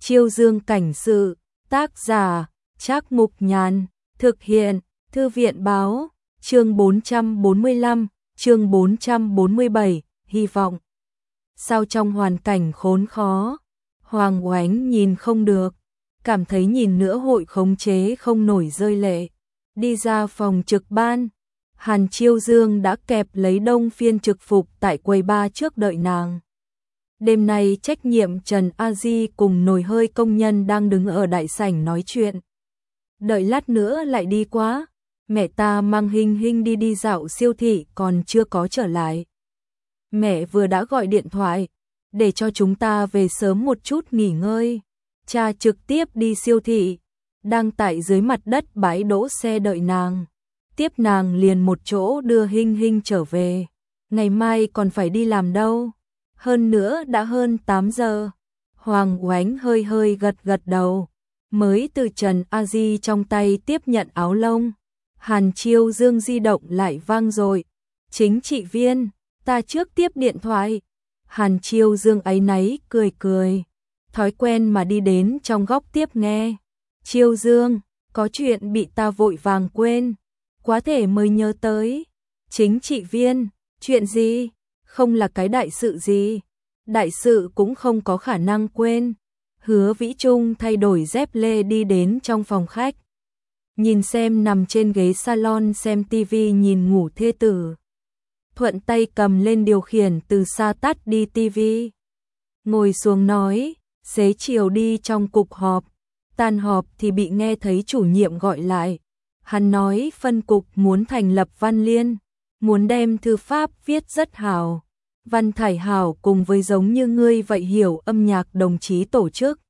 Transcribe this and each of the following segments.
Chiêu Dương cảnh sự, tác giả, Trác Mục Nhàn, thực hiện, Thư viện báo, chương 445, chương 447, hy vọng. Sao trong hoàn cảnh khốn khó, Hoàng Oánh nhìn không được, cảm thấy nhìn nữa hội khống chế không nổi rơi lệ. Đi ra phòng trực ban, Hàn Chiêu Dương đã kẹp lấy đông phiên trực phục tại quầy bar trước đợi nàng. Đêm nay trách nhiệm Trần A Di cùng nồi hơi công nhân đang đứng ở đại sảnh nói chuyện. Đợi lát nữa lại đi quá, mẹ ta mang Hình Hình đi dạo siêu thị còn chưa có trở lại. Mẹ vừa đã gọi điện thoại, để cho chúng ta về sớm một chút nghỉ ngơi. Cha trực tiếp đi siêu thị, đang tại dưới mặt đất bãi đỗ xe đợi nàng. Tiếp nàng liền một chỗ đưa Hình Hình trở về. Ngày mai còn phải đi làm đâu. Hơn nữa đã hơn 8 giờ. Hoàng Oánh hơi hơi gật đầu. Mới từ Trần A Di trong tay tiếp nhận áo lông. Hàn Chiêu Dương di động lại vang rồi. Chính trị viên, ta trước tiếp điện thoại. Hàn Chiêu Dương áy náy cười. Thói quen mà đi đến trong góc tiếp nghe. Chiêu Dương, có chuyện bị ta vội vàng quên. Quá thể mới nhớ tới. Chính trị viên, chuyện gì? Không là cái đại sự gì. Đại sự cũng không có khả năng quên. Hứa Vĩ Trung thay đổi dép lê đi đến trong phòng khách. Nhìn xem nằm trên ghế salon xem tivi nhìn ngủ thê tử. Thuận tay cầm lên điều khiển từ xa tắt đi tivi. Ngồi xuống nói, xế chiều đi trong cục họp. Tan họp thì bị nghe thấy chủ nhiệm gọi lại. Hắn nói phân cục muốn thành lập văn liên, muốn đem thư pháp viết rất hào. Văn thải hảo cùng với giống như ngươi vậy hiểu âm nhạc đồng chí tổ chức.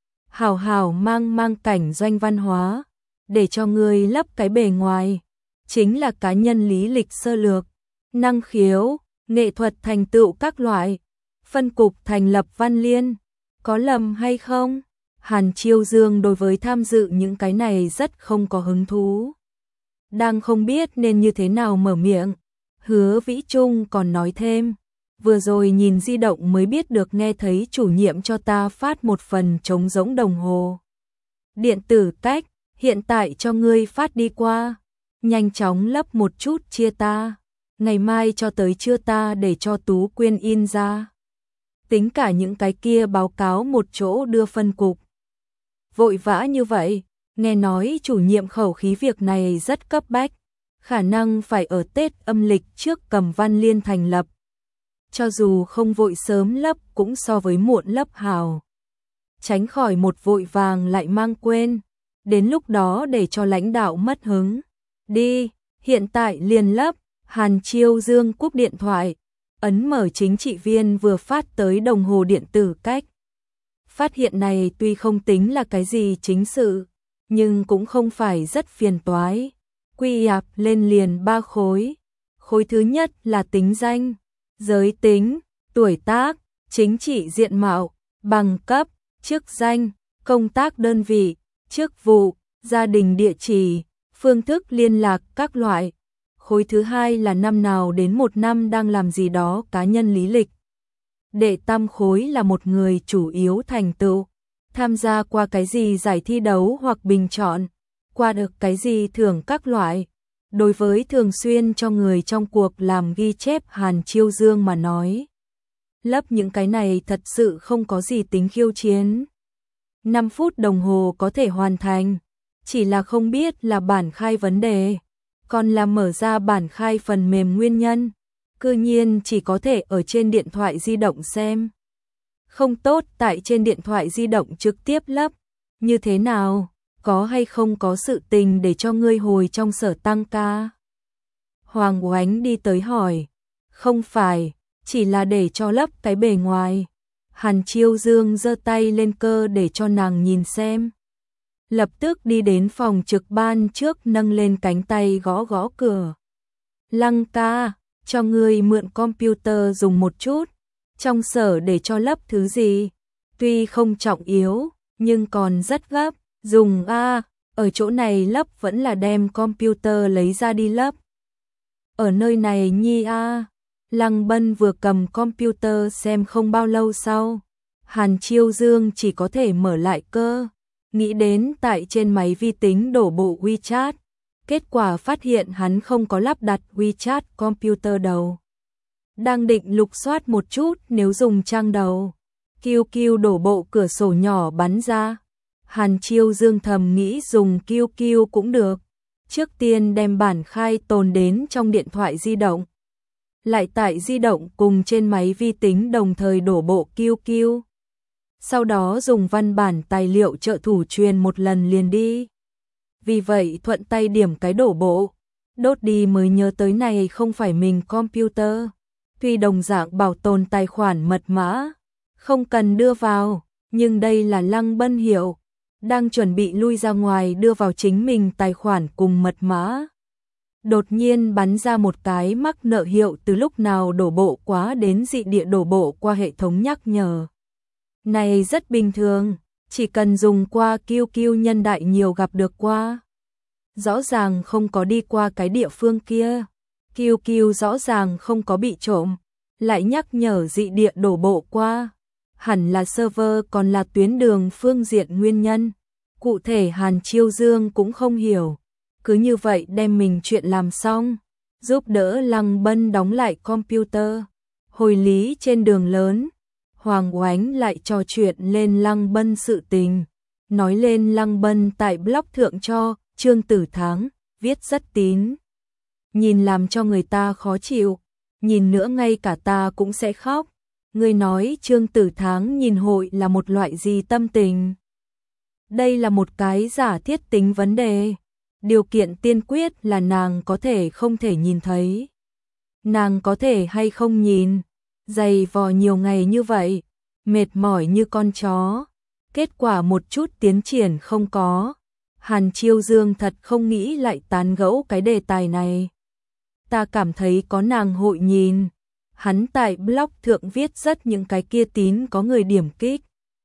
Hảo mang cảnh doanh văn hóa, để cho ngươi lấp cái bề ngoài. Chính là cá nhân lý lịch sơ lược, năng khiếu, nghệ thuật thành tựu các loại. Phân cục thành lập văn liên, có lầm hay không? Hàn Chiêu Dương đối với tham dự những cái này rất không có hứng thú. Đang không biết nên như thế nào mở miệng. Hứa Vĩ Trung còn nói thêm. Vừa rồi nhìn di động mới biết được nghe thấy chủ nhiệm cho ta phát một phần trống rỗng đồng hồ. Điện tử cách, hiện tại cho ngươi phát đi qua. Nhanh chóng lấp một chút chia ta. Ngày mai cho tới trưa ta để cho Tú Quyên in ra. Tính cả những cái kia báo cáo một chỗ đưa phân cục. Vội vã như vậy, nghe nói chủ nhiệm khẩu khí việc này rất cấp bách. Khả năng phải ở Tết âm lịch trước cầm văn liên thành lập. Cho dù không vội sớm lấp cũng so với muộn lấp hào. Tránh khỏi một vội vàng lại mang quên. Đến lúc đó để cho lãnh đạo mất hứng. Đi, hiện tại liền lấp. Hàn Chiêu Dương cúp điện thoại. Ấn mở chính trị viên vừa phát tới đồng hồ điện tử cách. Phát hiện này tuy không tính là cái gì chính sự, nhưng cũng không phải rất phiền toái. Quy ạp lên liền 3 khối. Khối thứ nhất là tính danh, giới tính, tuổi tác, chính trị diện mạo, bằng cấp, chức danh, công tác đơn vị, chức vụ, gia đình địa chỉ, phương thức liên lạc các loại. Khối thứ hai là năm nào đến một năm đang làm gì đó cá nhân lý lịch. Đệ tam khối là một người chủ yếu thành tựu, tham gia qua cái gì giải thi đấu hoặc bình chọn, qua được cái gì thưởng các loại. Đối với thường xuyên cho người trong cuộc làm ghi chép Hàn Chiêu Dương mà nói. Lấp những cái này thật sự không có gì tính khiêu chiến. 5 phút đồng hồ có thể hoàn thành, chỉ là không biết là bản khai vấn đề, còn là mở ra bản khai phần mềm nguyên nhân. Cư nhiên chỉ có thể ở trên điện thoại di động xem. Không tốt tại trên điện thoại di động trực tiếp lấp. Như thế nào? Có hay không có sự tình để cho ngươi hồi trong sở tăng ca? Hoàng Oánh đi tới hỏi. Không phải, chỉ là để cho lấp cái bề ngoài. Hàn Chiêu Dương giơ tay lên cơ để cho nàng nhìn xem. Lập tức đi đến phòng trực ban trước nâng lên cánh tay gõ cửa. Lăng ca, cho ngươi mượn computer dùng một chút. Trong sở để cho lấp thứ gì? Tuy không trọng yếu, nhưng còn rất gấp. Dùng ở chỗ này lấp vẫn là đem computer lấy ra đi lấp. Ở nơi này nhi Lăng Bân vừa cầm computer xem không bao lâu sau. Hàn Chiêu Dương chỉ có thể mở lại cơ, nghĩ đến tại trên máy vi tính đổ bộ WeChat, kết quả phát hiện hắn không có lắp đặt WeChat computer đầu. Đang định lục soát một chút nếu dùng trang đầu, QQ đổ bộ cửa sổ nhỏ bắn ra. Hàn Chiêu Dương thầm nghĩ dùng QQ cũng được, trước tiên đem bản khai tồn đến trong điện thoại di động, lại tải di động cùng trên máy vi tính đồng thời đổ bộ QQ. Sau đó dùng văn bản tài liệu trợ thủ truyền một lần liền đi. Vì vậy thuận tay điểm cái đổ bộ, đốt đi mới nhớ tới này không phải mình computer. Tuy đồng dạng bảo tồn tài khoản mật mã, không cần đưa vào, nhưng đây là Lăng Bân hiểu, đang chuẩn bị lui ra ngoài đưa vào chính mình tài khoản cùng mật mã. Đột nhiên bắn ra một cái mắc nợ hiệu từ lúc nào đổ bộ quá đến dị địa đổ bộ qua hệ thống nhắc nhở. Này rất bình thường, chỉ cần dùng qua QQ nhân đại nhiều gặp được qua. Rõ ràng không có đi qua cái địa phương kia. QQ rõ ràng không có bị trộm, lại nhắc nhở dị địa đổ bộ qua. Hẳn là server còn là tuyến đường phương diện nguyên nhân. Cụ thể Hàn Chiêu Dương cũng không hiểu. Cứ như vậy đem mình chuyện làm xong, giúp đỡ Lăng Bân đóng lại computer. Hồi lý trên đường lớn, Hoàng Oánh lại trò chuyện lên Lăng Bân sự tình. Nói lên Lăng Bân tại blog thượng cho Trương Tử Thắng, viết rất tín. Nhìn làm cho người ta khó chịu, nhìn nữa ngay cả ta cũng sẽ khóc. Người nói Trương Tử Thắng nhìn hội là một loại gì tâm tình? Đây là một cái giả thiết tính vấn đề. Điều kiện tiên quyết là nàng có thể không thể nhìn thấy. Nàng có thể hay không nhìn, dày vò nhiều ngày như vậy, mệt mỏi như con chó. Kết quả một chút tiến triển không có. Hàn Chiêu Dương thật không nghĩ lại tán gẫu cái đề tài này. Ta cảm thấy có nàng hội nhìn. Hắn tại blog thượng viết rất những cái kia tín có người điểm kích.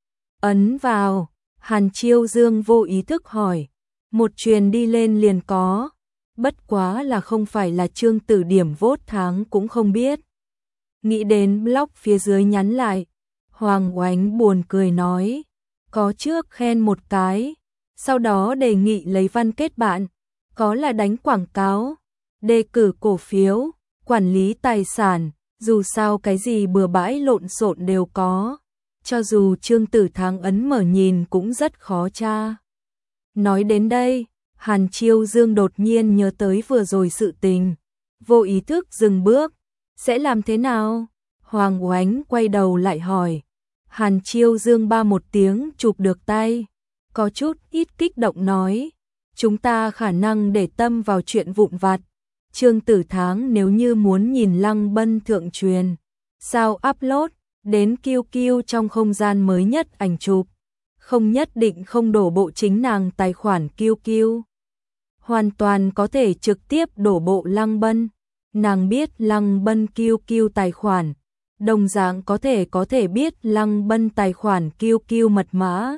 Ấn vào, Hàn Chiêu Dương vô ý thức hỏi. Một truyền đi lên liền có. Bất quá là không phải là Trương Tử điểm vote tháng cũng không biết. Nghĩ đến blog phía dưới nhắn lại. Hoàng Oánh buồn cười nói. Có trước khen một cái. Sau đó đề nghị lấy văn kết bạn. Có là đánh quảng cáo. Đề cử cổ phiếu. Quản lý tài sản. Dù sao cái gì bừa bãi lộn xộn đều có. Cho dù Trương Tử Thắng ấn mở nhìn cũng rất khó tra. Nói đến đây, Hàn Chiêu Dương đột nhiên nhớ tới vừa rồi sự tình. Vô ý thức dừng bước. Sẽ làm thế nào? Hoàng Oánh quay đầu lại hỏi. Hàn Chiêu Dương ba một tiếng chụp được tay. Có chút ít kích động nói. Chúng ta khả năng để tâm vào chuyện vụn vặt. Trương Tử Thắng nếu như muốn nhìn Lăng Bân thượng truyền. Sao upload đến QQ trong không gian mới nhất ảnh chụp. Không nhất định không đổ bộ chính nàng tài khoản QQ. Hoàn toàn có thể trực tiếp đổ bộ Lăng Bân. Nàng biết Lăng Bân QQ tài khoản. Đồng dạng có thể biết Lăng Bân tài khoản QQ mật mã.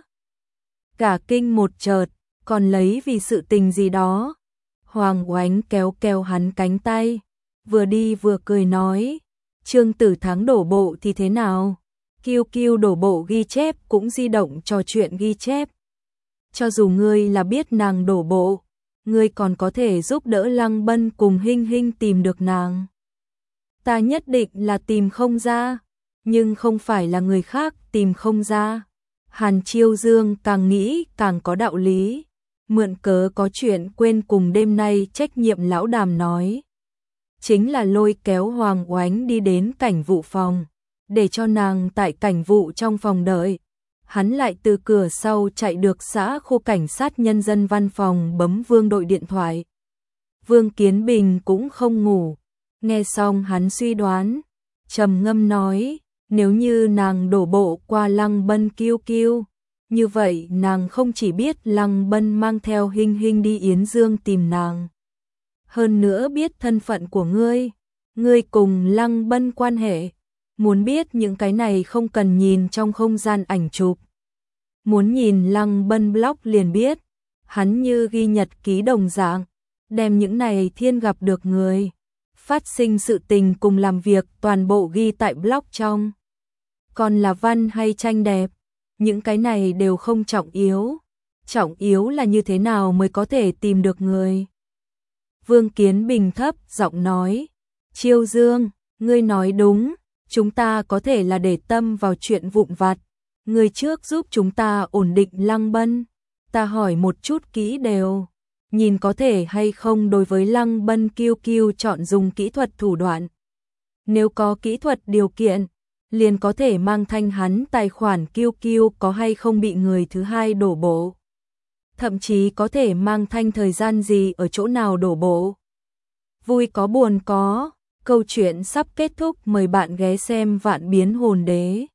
Cả kinh một chợt, còn lấy vì sự tình gì đó. Hoàng Oánh kéo hắn cánh tay. Vừa đi vừa cười nói. Trương Tử Thắng đổ bộ thì thế nào? QQ đổ bộ ghi chép cũng di động trò chuyện ghi chép. Cho dù ngươi là biết nàng đổ bộ, ngươi còn có thể giúp đỡ Lăng Bân cùng Hinh Hinh tìm được nàng. Ta nhất định là tìm không ra, nhưng không phải là người khác tìm không ra. Hàn Chiêu Dương càng nghĩ càng có đạo lý. Mượn cớ có chuyện quên cùng đêm nay trách nhiệm lão Đàm nói. Chính là lôi kéo Hoàng Oánh đi đến cảnh vụ phòng, để cho nàng tại cảnh vụ trong phòng đợi. Hắn lại từ cửa sau chạy được xã khu cảnh sát nhân dân văn phòng bấm Vương đội điện thoại. Vương Kiến Bình cũng không ngủ. Nghe xong hắn suy đoán, trầm ngâm nói, nếu như nàng đổ bộ qua Lăng Bân QQ, như vậy nàng không chỉ biết Lăng Bân mang theo Hinh Hinh đi Yến Dương tìm nàng. Hơn nữa biết thân phận của ngươi cùng Lăng Bân quan hệ. Muốn biết những cái này không cần nhìn trong không gian ảnh chụp. Muốn nhìn Lăng Bân blog liền biết. Hắn như ghi nhật ký đồng dạng, đem những này thiên gặp được người. Phát sinh sự tình cùng làm việc toàn bộ ghi tại blog trong. Còn là văn hay tranh đẹp, những cái này đều không trọng yếu. Trọng yếu là như thế nào mới có thể tìm được người. Vương Kiến Bình thấp giọng nói, Chiêu Dương, ngươi nói đúng, chúng ta có thể là để tâm vào chuyện vụn vặt. Ngươi trước giúp chúng ta ổn định Lăng Bân, ta hỏi một chút kỹ đều, nhìn có thể hay không đối với Lăng Bân kiêu kiêu chọn dùng kỹ thuật thủ đoạn. Nếu có kỹ thuật điều kiện, liền có thể mang thanh hắn tài khoản kiêu kiêu có hay không bị người thứ hai đổ bộ. Thậm chí có thể mang thanh thời gian gì ở chỗ nào đổ bộ. Vui có buồn có, câu chuyện sắp kết thúc, mời bạn ghé xem Vạn Biến Hồn Đế.